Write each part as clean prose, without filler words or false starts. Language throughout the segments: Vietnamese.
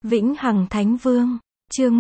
Vĩnh Hằng Thánh Vương, chương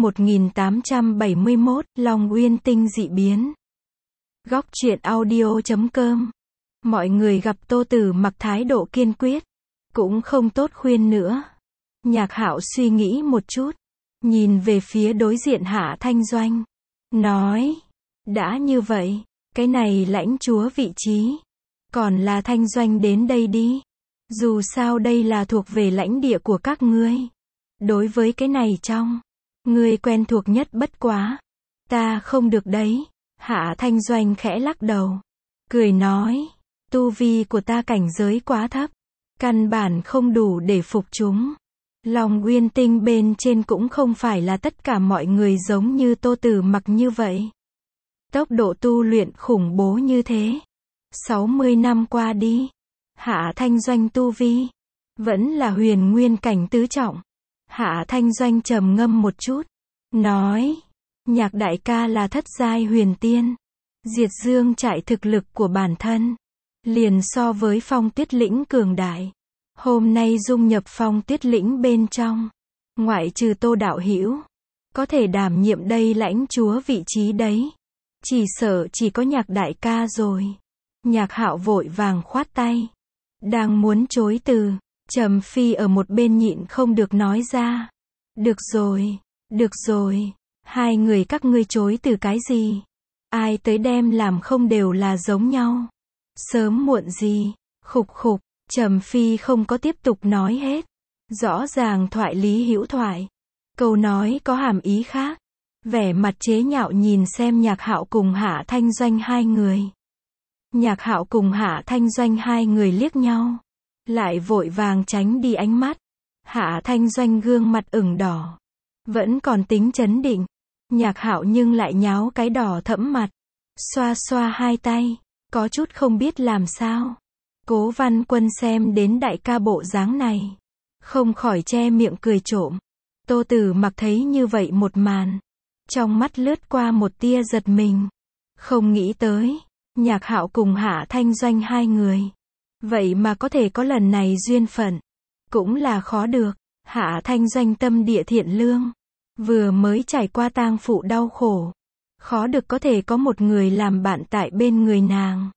1871, Long Uyên Tinh dị biến. Góc truyện audio.com. Mọi người gặp Tô Tử Mặc thái độ kiên quyết, cũng không tốt khuyên nữa. Nhạc Hạo suy nghĩ một chút, nhìn về phía đối diện Hạ Thanh Doanh, nói, đã như vậy, cái này lãnh chúa vị trí, còn là Thanh Doanh đến đây đi. Dù sao đây là thuộc về lãnh địa của các ngươi. Đối với cái này ngươi quen thuộc nhất bất quá. Ta không được đấy. Hạ Thanh Doanh khẽ lắc đầu, cười nói, tu vi của ta cảnh giới quá thấp, căn bản không đủ để phục chúng. Long Uyên Tinh bên trên cũng không phải là tất cả mọi người giống như Tô Tử Mặc như vậy. Tốc độ tu luyện khủng bố như thế. 60 năm qua đi, Hạ Thanh Doanh tu vi vẫn là huyền nguyên cảnh tứ trọng. Hạ Thanh Doanh trầm ngâm một chút, nói, Nhạc đại ca là thất giai huyền tiên. Diệt Dương trại thực lực của bản thân liền so với Phong Tuyết Lĩnh cường đại. Hôm nay dung nhập Phong Tuyết Lĩnh bên trong, ngoại trừ Tô đạo hữu có thể đảm nhiệm đây lãnh chúa vị trí đấy, chỉ sợ chỉ có Nhạc đại ca rồi. Nhạc Hạo vội vàng khoát tay, đang muốn chối từ, Trầm Phi ở một bên nhịn không được nói ra, được rồi, hai người các ngươi chối từ cái gì? Ai tới đem làm không đều là giống nhau. Sớm muộn gì, khục khục, Trầm Phi không có tiếp tục nói hết. Rõ ràng thoại lý hữu thoại. Câu nói có hàm ý khác. Vẻ mặt chế nhạo nhìn xem Nhạc Hạo cùng Hạ Thanh Doanh hai người. Nhạc Hạo cùng Hạ Thanh Doanh hai người liếc nhau, lại vội vàng tránh đi ánh mắt. Hạ Thanh Doanh gương mặt ửng đỏ, vẫn còn tính trấn định. Nhạc Hạo nhưng lại nháo cái đỏ thẫm mặt, xoa xoa hai tay, có chút không biết làm sao. Cố Văn Quân xem đến đại ca bộ dáng này, không khỏi che miệng cười trộm. Tô Tử Mặc thấy như vậy một màn, trong mắt lướt qua một tia giật mình. Không nghĩ tới, Nhạc Hạo cùng Hạ Thanh Doanh hai người, vậy mà có thể có lần này duyên phận, cũng là khó được. Hạ Thanh Doanh tâm địa thiện lương, vừa mới trải qua tang phụ đau khổ, khó được có thể có một người làm bạn tại bên người nàng.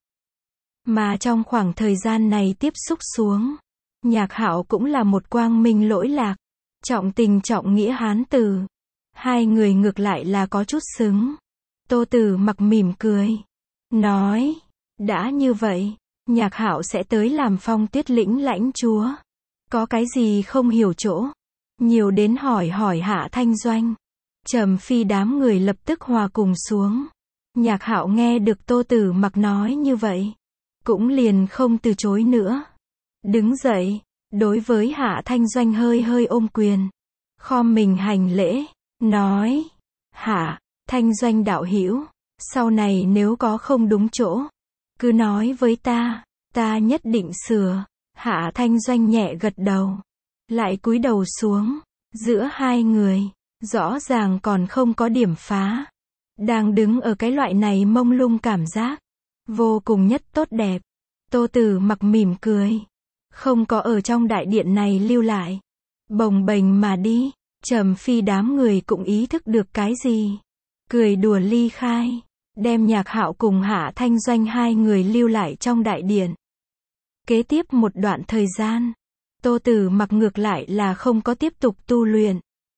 Mà trong khoảng thời gian này tiếp xúc xuống, Nhạc Hạo cũng là một quang minh lỗi lạc, trọng tình trọng nghĩa hán tử. Hai người ngược lại là có chút xứng. Tô Tử Mặc mỉm cười, nói, đã như vậy, Nhạc Hạo sẽ tới làm Phong Tuyết Lĩnh lãnh chúa. Có cái gì không hiểu chỗ, nhiều đến hỏi Hạ Thanh Doanh. Trầm Phi đám người lập tức hòa cùng xuống. Nhạc Hạo nghe được Tô Tử Mặc nói như vậy, cũng liền không từ chối nữa. Đứng dậy, đối với Hạ Thanh Doanh hơi hơi ôm quyền, khom mình hành lễ, nói, Hạ Thanh Doanh đạo hữu, sau này nếu có không đúng chỗ, cứ nói với ta nhất định sửa. Hạ Thanh Doanh nhẹ gật đầu, lại cúi đầu xuống. Giữa hai người, rõ ràng còn không có điểm phá. Đang đứng ở cái loại này mông lung cảm giác, vô cùng nhất tốt đẹp. Tô Tử Mặc mỉm cười, không có ở trong đại điện này lưu lại, bồng bềnh mà đi. Trầm Phi đám người cũng ý thức được cái gì, cười đùa ly khai, đem Nhạc Hạo cùng Hạ Thanh Doanh hai người lưu lại trong đại điện. Kế tiếp một đoạn thời gian, Tô Tử Mặc ngược lại là không có tiếp tục tu luyện,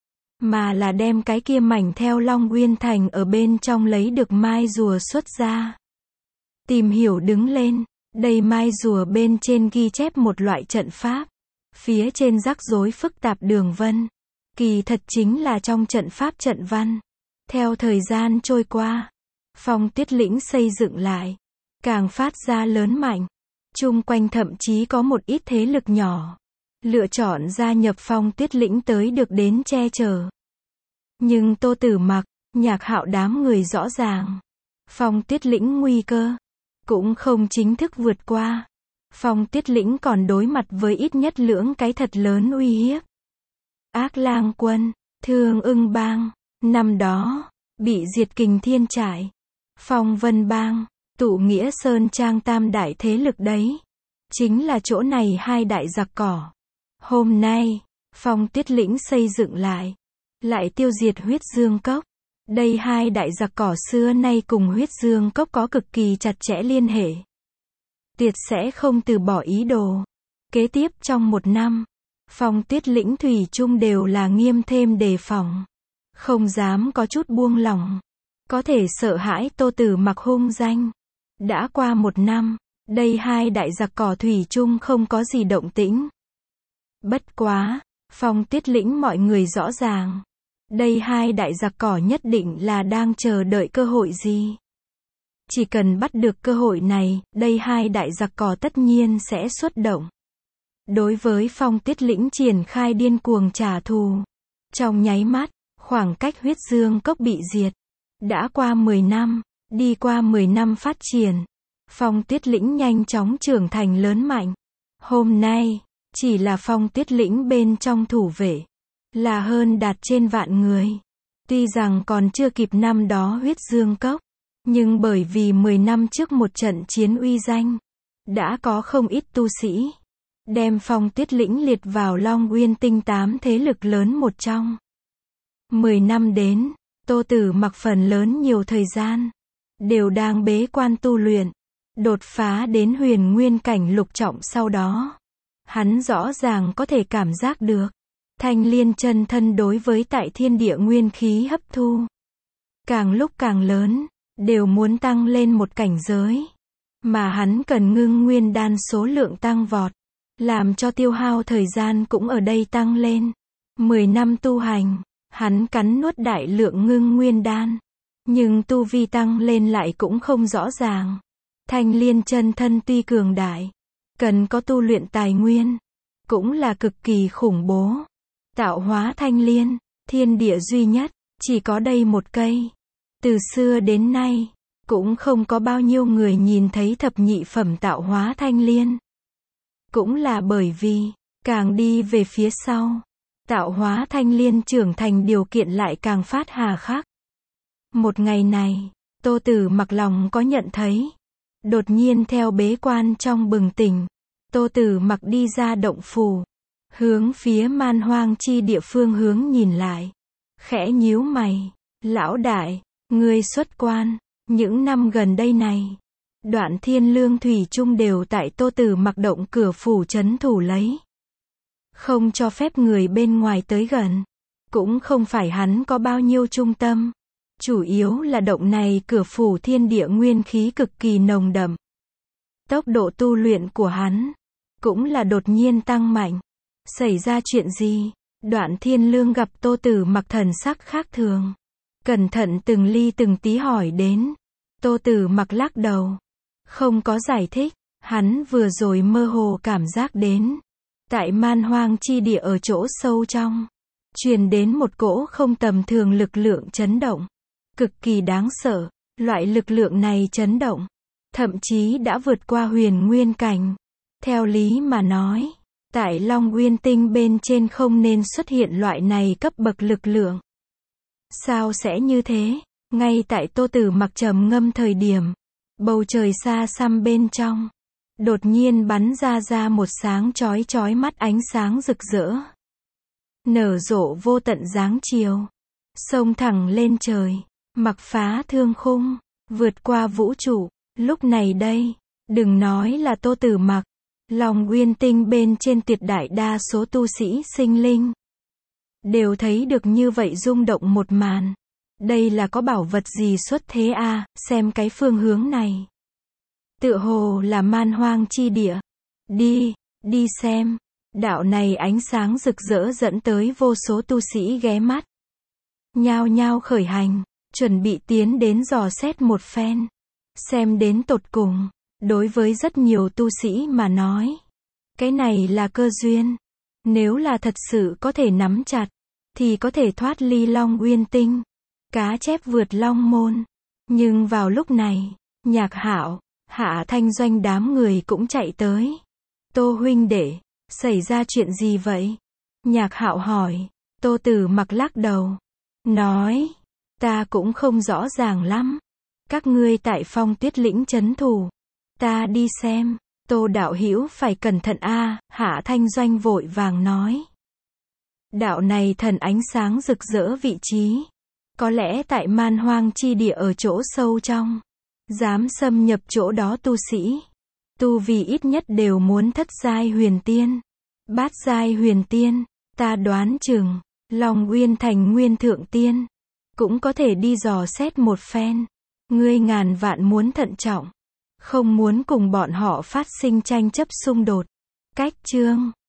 mà là đem cái kia mảnh theo Long Uyên Thành ở bên trong lấy được mai rùa xuất ra. Tìm hiểu đứng lên, đây mai rùa bên trên ghi chép một loại trận pháp, phía trên rắc rối phức tạp đường vân, kỳ thật chính là trong trận pháp trận văn. Theo thời gian trôi qua, Phong Tuyết Lĩnh xây dựng lại, càng phát ra lớn mạnh. Chung quanh thậm chí có một ít thế lực nhỏ lựa chọn gia nhập Phong Tuyết Lĩnh tới được đến che chở. Nhưng Tô Tử Mặc, Nhạc Hạo đám người rõ ràng, Phong Tuyết Lĩnh nguy cơ cũng không chính thức vượt qua. Phong Tuyết Lĩnh còn đối mặt với ít nhất lưỡng cái thật lớn uy hiếp. Ác Lang quân, Thương Ưng bang, năm đó bị diệt Kình Thiên trại, Phong Vân bang, Tụ Nghĩa Sơn trang tam đại thế lực đấy. Chính là chỗ này hai đại giặc cỏ. Hôm nay, Phong Tuyết Lĩnh xây dựng lại tiêu diệt Huyết Dương Cốc. Đây hai đại giặc cỏ xưa nay cùng Huyết Dương Cốc có cực kỳ chặt chẽ liên hệ. Tuyệt sẽ không từ bỏ ý đồ. Kế tiếp trong một năm, Phong Tuyết Lĩnh thủy chung đều là nghiêm thêm đề phòng. Không dám có chút buông lỏng. Có thể sợ hãi Tô Tử Mặc hung danh. Đã qua một năm, đây hai đại giặc cỏ thủy chung không có gì động tĩnh. Bất quá, Phong Tuyết Lĩnh mọi người rõ ràng. Đây hai đại giặc cỏ nhất định là đang chờ đợi cơ hội gì. Chỉ cần bắt được cơ hội này, đây hai đại giặc cỏ tất nhiên sẽ xuất động. Đối với Phong Tuyết Lĩnh triển khai điên cuồng trả thù. Trong nháy mắt, khoảng cách Huyết Dương Cốc bị diệt. Đã qua 10 năm, đi qua 10 năm phát triển. Phong Tuyết Lĩnh nhanh chóng trưởng thành lớn mạnh. Hôm nay, chỉ là Phong Tuyết Lĩnh bên trong thủ vệ, là hơn đạt trên vạn người. Tuy rằng còn chưa kịp năm đó Huyết Dương Cốc, nhưng bởi vì 10 năm trước một trận chiến uy danh, đã có không ít tu sĩ đem Phong Tuyết Lĩnh liệt vào Long Uyên Tinh 8 thế lực lớn một trong. 10 năm đến, Tô Tử Mặc phần lớn nhiều thời gian đều đang bế quan tu luyện, đột phá đến huyền nguyên cảnh lục trọng sau đó. Hắn rõ ràng có thể cảm giác được Thanh Liên chân thân đối với tại thiên địa nguyên khí hấp thu càng lúc càng lớn, đều muốn tăng lên một cảnh giới. Mà hắn cần ngưng nguyên đan số lượng tăng vọt, làm cho tiêu hao thời gian cũng ở đây tăng lên. 10 năm tu hành, hắn cắn nuốt đại lượng ngưng nguyên đan, nhưng tu vi tăng lên lại cũng không rõ ràng. Thanh Liên chân thân tuy cường đại, cần có tu luyện tài nguyên, cũng là cực kỳ khủng bố. Tạo hóa Thanh Liên, thiên địa duy nhất, chỉ có đây một cây. Từ xưa đến nay, cũng không có bao nhiêu người nhìn thấy thập nhị phẩm tạo hóa Thanh Liên. Cũng là bởi vì, càng đi về phía sau, tạo hóa Thanh Liên trưởng thành điều kiện lại càng phát hà khắc. Một ngày này, Tô Tử Mặc lòng có nhận thấy. Đột nhiên theo bế quan trong bừng tỉnh, Tô Tử Mặc đi ra động phủ, hướng phía Man Hoang chi địa phương hướng nhìn lại. Khẽ nhíu mày, lão đại, ngươi xuất quan, những năm gần đây này, Đoạn Thiên Lương thủy chung đều tại Tô Tử Mặc động cửa phủ trấn thủ lấy. Không cho phép người bên ngoài tới gần. Cũng không phải hắn có bao nhiêu trung tâm. Chủ yếu là động này cửa phủ thiên địa nguyên khí cực kỳ nồng đậm. Tốc độ tu luyện của hắn cũng là đột nhiên tăng mạnh. Xảy ra chuyện gì? Đoạn Thiên Lương gặp Tô Tử Mặc thần sắc khác thường, cẩn thận từng ly từng tí hỏi đến. Tô Tử Mặc lắc đầu, không có giải thích. Hắn vừa rồi mơ hồ cảm giác đến, tại Man Hoang chi địa ở chỗ sâu trong, truyền đến một cỗ không tầm thường lực lượng chấn động, cực kỳ đáng sợ. Loại lực lượng này chấn động, thậm chí đã vượt qua huyền nguyên cảnh. Theo lý mà nói, tại Long Uyên Tinh bên trên không nên xuất hiện loại này cấp bậc lực lượng. Sao sẽ như thế? Ngay tại Tô Tử Mặc trầm ngâm thời điểm, bầu trời xa xăm bên trong, đột nhiên bắn ra một sáng chói chói mắt ánh sáng rực rỡ. Nở rộ vô tận dáng chiều, xông thẳng lên trời, mặc phá thương khung, vượt qua vũ trụ. Lúc này đây, đừng nói là Tô Tử Mặc, Long Uyên Tinh bên trên tuyệt đại đa số tu sĩ sinh linh đều thấy được như vậy rung động một màn. Đây là có bảo vật gì xuất thế a? Xem cái phương hướng này, tựa hồ là Man Hoang chi địa. Đi xem. Đạo này ánh sáng rực rỡ dẫn tới vô số tu sĩ ghé mắt, nhao nhao khởi hành, chuẩn bị tiến đến dò xét một phen, xem đến tột cùng. Đối với rất nhiều tu sĩ mà nói, cái này là cơ duyên. Nếu là thật sự có thể nắm chặt, thì có thể thoát ly Long Uyên Tinh, cá chép vượt long môn. Nhưng vào lúc này, Nhạc Hạo, Hạ Thanh Doanh đám người cũng chạy tới. Tô huynh đệ, xảy ra chuyện gì vậy? Nhạc Hạo hỏi. Tô Tử Mặc lắc đầu, nói, ta cũng không rõ ràng lắm. Các ngươi tại Phong Tuyết Lĩnh trấn thủ, ta đi xem. Tô đạo hữu phải cẩn thận a. Hạ Thanh Doanh vội vàng nói. Đạo này thần ánh sáng rực rỡ vị trí. Có lẽ tại man hoang chi địa ở chỗ sâu trong. Dám xâm nhập chỗ đó tu sĩ. Tu vì ít nhất đều muốn thất giai huyền tiên. Bát giai huyền tiên. Ta đoán chừng. Long Uyên thành nguyên thượng tiên. Cũng có thể đi dò xét một phen. Ngươi ngàn vạn muốn thận trọng. Không muốn cùng bọn họ phát sinh tranh chấp xung đột. Cách chương